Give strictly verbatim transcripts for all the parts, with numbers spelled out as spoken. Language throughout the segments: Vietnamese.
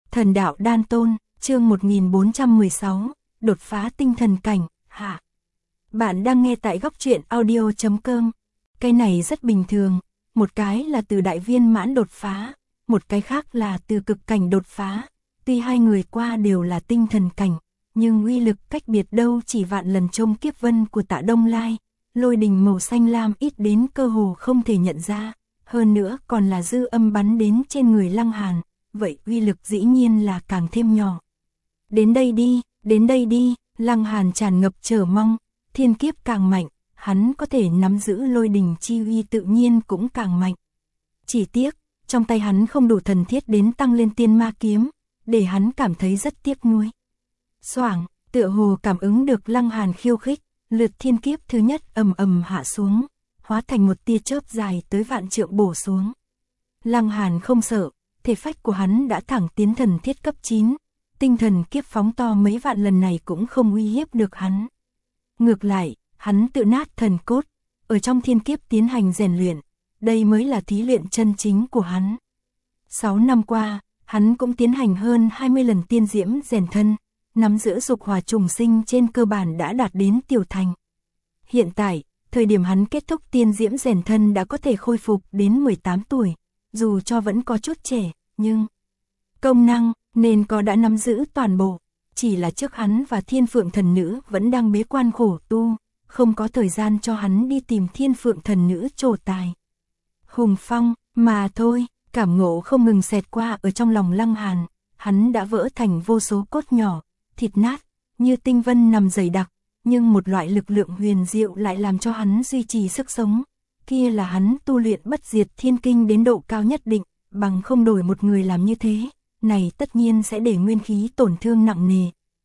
Thần đạo đan tôn, chương một nghìn bốn trăm mười sáu, đột phá tinh thần cảnh, hạ. Bạn đang nghe tại góc truyện audio chấm com. Cái này rất bình thường, một cái là từ đại viên mãn đột phá, một cái khác là từ cực cảnh đột phá. Tuy hai người qua đều là tinh thần cảnh, nhưng uy lực cách biệt đâu chỉ vạn lần trông kiếp vân của Tạ Đông Lai, lôi đình màu xanh lam ít đến cơ hồ không thể nhận ra, hơn nữa còn là dư âm bắn đến trên người Lăng Hàn, vậy uy lực dĩ nhiên là càng thêm nhỏ. Đến đây đi, đến đây đi, Lăng Hàn tràn ngập chờ mong, thiên kiếp càng mạnh, hắn có thể nắm giữ lôi đình chi uy tự nhiên cũng càng mạnh. Chỉ tiếc, trong tay hắn không đủ thần thiết đến tăng lên tiên ma kiếm, để hắn cảm thấy rất tiếc nuối. Xoảng, tựa hồ cảm ứng được Lăng Hàn khiêu khích, lượt thiên kiếp thứ nhất ầm ầm hạ xuống, hóa thành một tia chớp dài tới vạn trượng bổ xuống. Lăng Hàn không sợ, thể phách của hắn đã thẳng tiến thần thiết cấp chín, tinh thần kiếp phóng to mấy vạn lần này cũng không uy hiếp được hắn. Ngược lại, hắn tự nát thần cốt, ở trong thiên kiếp tiến hành rèn luyện, đây mới là thí luyện chân chính của hắn. Sáu năm qua, hắn cũng tiến hành hơn hai mươi lần tiên diễm rèn thân, nắm giữ dục hỏa trùng sinh trên cơ bản đã đạt đến tiểu thành. Hiện tại, thời điểm hắn kết thúc tiên diễm rèn thân đã có thể khôi phục đến mười tám tuổi, dù cho vẫn có chút trẻ, nhưng công năng nên có đã nắm giữ toàn bộ, chỉ là trước hắn và Thiên Phượng Thần Nữ vẫn đang bế quan khổ tu, không có thời gian cho hắn đi tìm Thiên Phượng Thần Nữ trổ tài. Hùng phong, mà thôi, cảm ngộ không ngừng xẹt qua ở trong lòng Lăng Hàn, hắn đã vỡ thành vô số cốt nhỏ, thịt nát, như tinh vân nằm dày đặc, nhưng một loại lực lượng huyền diệu lại làm cho hắn duy trì sức sống. Kia là hắn tu luyện bất diệt thiên kinh đến độ cao nhất định, bằng không đổi một người làm như thế, này tất nhiên sẽ để nguyên khí tổn thương nặng nề.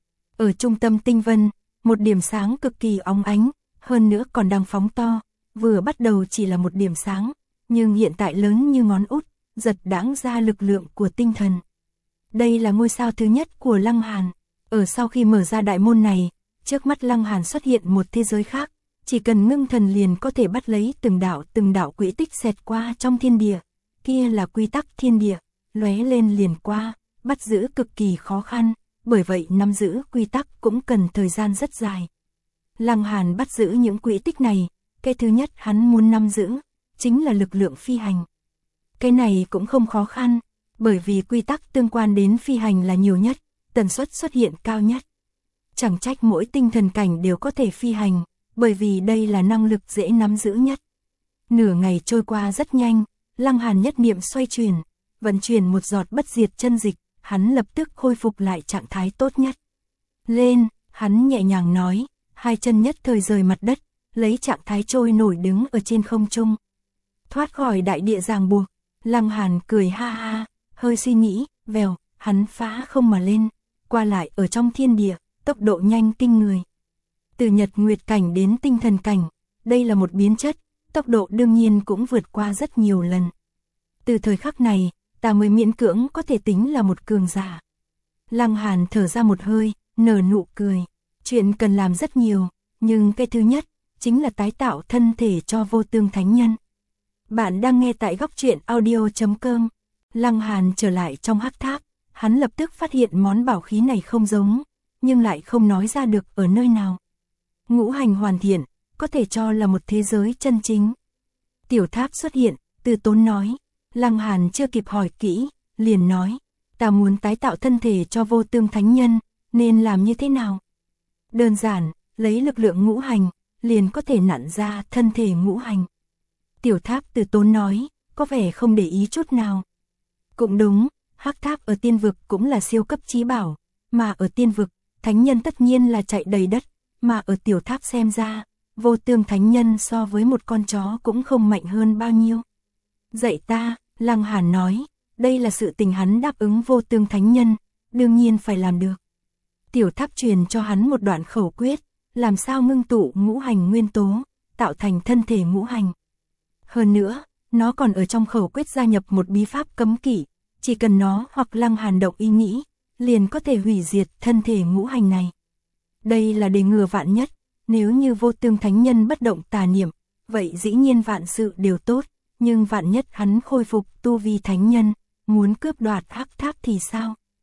Ở trung tâm tinh vân, một điểm sáng cực kỳ óng ánh, hơn nữa còn đang phóng to, vừa bắt đầu chỉ là một điểm sáng, nhưng hiện tại lớn như ngón út, giật đãng ra lực lượng của tinh thần. Đây là ngôi sao thứ nhất của Lăng Hàn, ở sau khi mở ra đại môn này, trước mắt Lăng Hàn xuất hiện một thế giới khác, chỉ cần ngưng thần liền có thể bắt lấy từng đạo từng đạo quỹ tích xẹt qua trong thiên địa, kia là quy tắc thiên địa, lóe lên liền qua, bắt giữ cực kỳ khó khăn, bởi vậy nắm giữ quy tắc cũng cần thời gian rất dài. Lăng Hàn bắt giữ những quỹ tích này, cái thứ nhất hắn muốn nắm giữ, chính là lực lượng phi hành. Cái này cũng không khó khăn, bởi vì quy tắc tương quan đến phi hành là nhiều nhất, tần suất xuất hiện cao nhất. Chẳng trách mỗi tinh thần cảnh đều có thể phi hành, bởi vì đây là năng lực dễ nắm giữ nhất. Nửa ngày trôi qua rất nhanh, Lăng Hàn nhất niệm xoay chuyển, vận chuyển một giọt bất diệt chân dịch, hắn lập tức khôi phục lại trạng thái tốt nhất. Lên, hắn nhẹ nhàng nói, hai chân nhất thời rời mặt đất, lấy trạng thái trôi nổi đứng ở trên không trung. Thoát khỏi đại địa ràng buộc, Lăng Hàn cười ha ha, hơi suy nghĩ, vèo, hắn phá không mà lên, qua lại ở trong thiên địa, tốc độ nhanh kinh người. Từ nhật nguyệt cảnh đến tinh thần cảnh, đây là một biến chất, tốc độ đương nhiên cũng vượt qua rất nhiều lần. Từ thời khắc này, ta mới miễn cưỡng có thể tính là một cường giả. Lăng Hàn thở ra một hơi, nở nụ cười. Chuyện cần làm rất nhiều, nhưng cái thứ nhất, chính là tái tạo thân thể cho vô tương thánh nhân. Bạn đang nghe tại góc truyện audio chấm com. Lăng Hàn trở lại trong hắc tháp, hắn lập tức phát hiện món bảo khí này không giống, nhưng lại không nói ra được ở nơi nào. Ngũ hành hoàn thiện, có thể cho là một thế giới chân chính. Tiểu tháp xuất hiện, Từ Tốn nói. Lăng Hàn chưa kịp hỏi kỹ, liền nói, ta muốn tái tạo thân thể cho vô tương thánh nhân, nên làm như thế nào? Đơn giản, lấy lực lượng ngũ hành, liền có thể nặn ra thân thể ngũ hành. Tiểu tháp Từ Tốn nói, có vẻ không để ý chút nào. Cũng đúng, hắc tháp ở tiên vực cũng là siêu cấp chí bảo, mà ở tiên vực, thánh nhân tất nhiên là chạy đầy đất, mà ở tiểu tháp xem ra, vô tương thánh nhân so với một con chó cũng không mạnh hơn bao nhiêu. Dạy ta, Lăng Hàn nói, đây là sự tình hắn đáp ứng vô tương thánh nhân, đương nhiên phải làm được. Tiểu tháp truyền cho hắn một đoạn khẩu quyết, làm sao ngưng tụ ngũ hành nguyên tố, tạo thành thân thể ngũ hành. Hơn nữa, nó còn ở trong khẩu quyết gia nhập một bí pháp cấm kỵ, chỉ cần nó hoặc Lăng Hàn động ý nghĩ, liền có thể hủy diệt thân thể ngũ hành này. Đây là để ngừa vạn nhất, nếu như vô tương thánh nhân bất động tà niệm, vậy dĩ nhiên vạn sự đều tốt, nhưng vạn nhất hắn khôi phục tu vi thánh nhân, muốn cướp đoạt hắc tháp thì sao?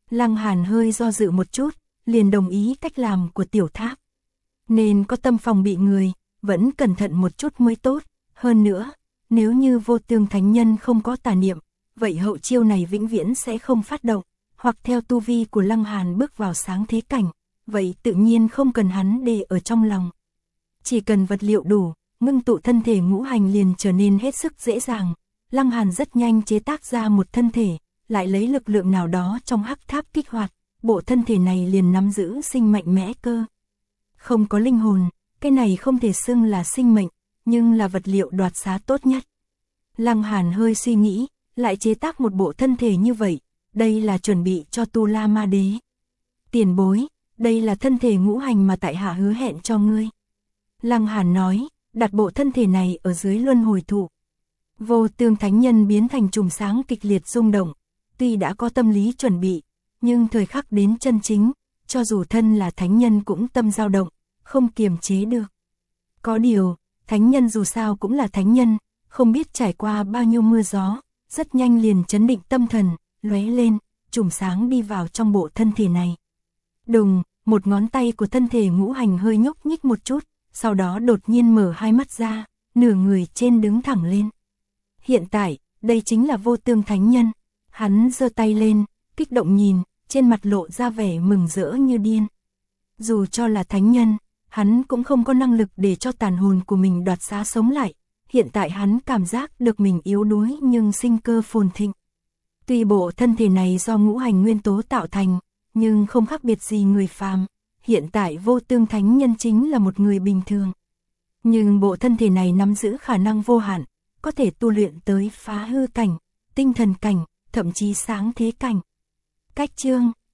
Lăng Hàn hơi do dự một chút, liền đồng ý cách làm của Tiểu Tháp. Nên có tâm phòng bị người, vẫn cẩn thận một chút mới tốt. Hơn nữa, nếu như Vô Tương Thánh Nhân không có tà niệm, vậy hậu chiêu này vĩnh viễn sẽ không phát động. Hoặc theo tu vi của Lăng Hàn bước vào sáng thế cảnh, vậy tự nhiên không cần hắn để ở trong lòng. Chỉ cần vật liệu đủ, ngưng tụ thân thể ngũ hành liền trở nên hết sức dễ dàng. Lăng Hàn rất nhanh chế tác ra một thân thể, lại lấy lực lượng nào đó trong hắc tháp kích hoạt, bộ thân thể này liền nắm giữ sinh mạnh mẽ cơ. Không có linh hồn, cái này không thể xưng là sinh mệnh, nhưng là vật liệu đoạt xá tốt nhất. Lăng Hàn hơi suy nghĩ, lại chế tác một bộ thân thể như vậy, đây là chuẩn bị cho Tu La Ma Đế. Tiền bối, đây là thân thể ngũ hành mà tại hạ hứa hẹn cho ngươi. Lăng Hàn nói, đặt bộ thân thể này ở dưới luân hồi thụ. Vô Tương Thánh Nhân biến thành chùm sáng kịch liệt rung động, tuy đã có tâm lý chuẩn bị, nhưng thời khắc đến chân chính, cho dù thân là thánh nhân cũng tâm dao động, không kiềm chế được. Có điều, thánh nhân dù sao cũng là thánh nhân, không biết trải qua bao nhiêu mưa gió, rất nhanh liền chấn định tâm thần, lóe lên, chùm sáng đi vào trong bộ thân thể này. Đùng, một ngón tay của thân thể ngũ hành hơi nhúc nhích một chút, sau đó đột nhiên mở hai mắt ra, nửa người trên đứng thẳng lên. Hiện tại, đây chính là Vô Tương Thánh Nhân. Hắn giơ tay lên, kích động nhìn, trên mặt lộ ra vẻ mừng rỡ như điên. Dù cho là thánh nhân, hắn cũng không có năng lực để cho tàn hồn của mình đoạt xá sống lại. Hiện tại hắn cảm giác được mình yếu đuối nhưng sinh cơ phồn thịnh. Tuy bộ thân thể này do ngũ hành nguyên tố tạo thành, nhưng không khác biệt gì người phàm. Hiện tại Vô Tương Thánh Nhân chính là một người bình thường. Nhưng bộ thân thể này nắm giữ khả năng vô hạn, có thể tu luyện tới phá hư cảnh, tinh thần cảnh, thậm chí sáng thế cảnh. Cách chương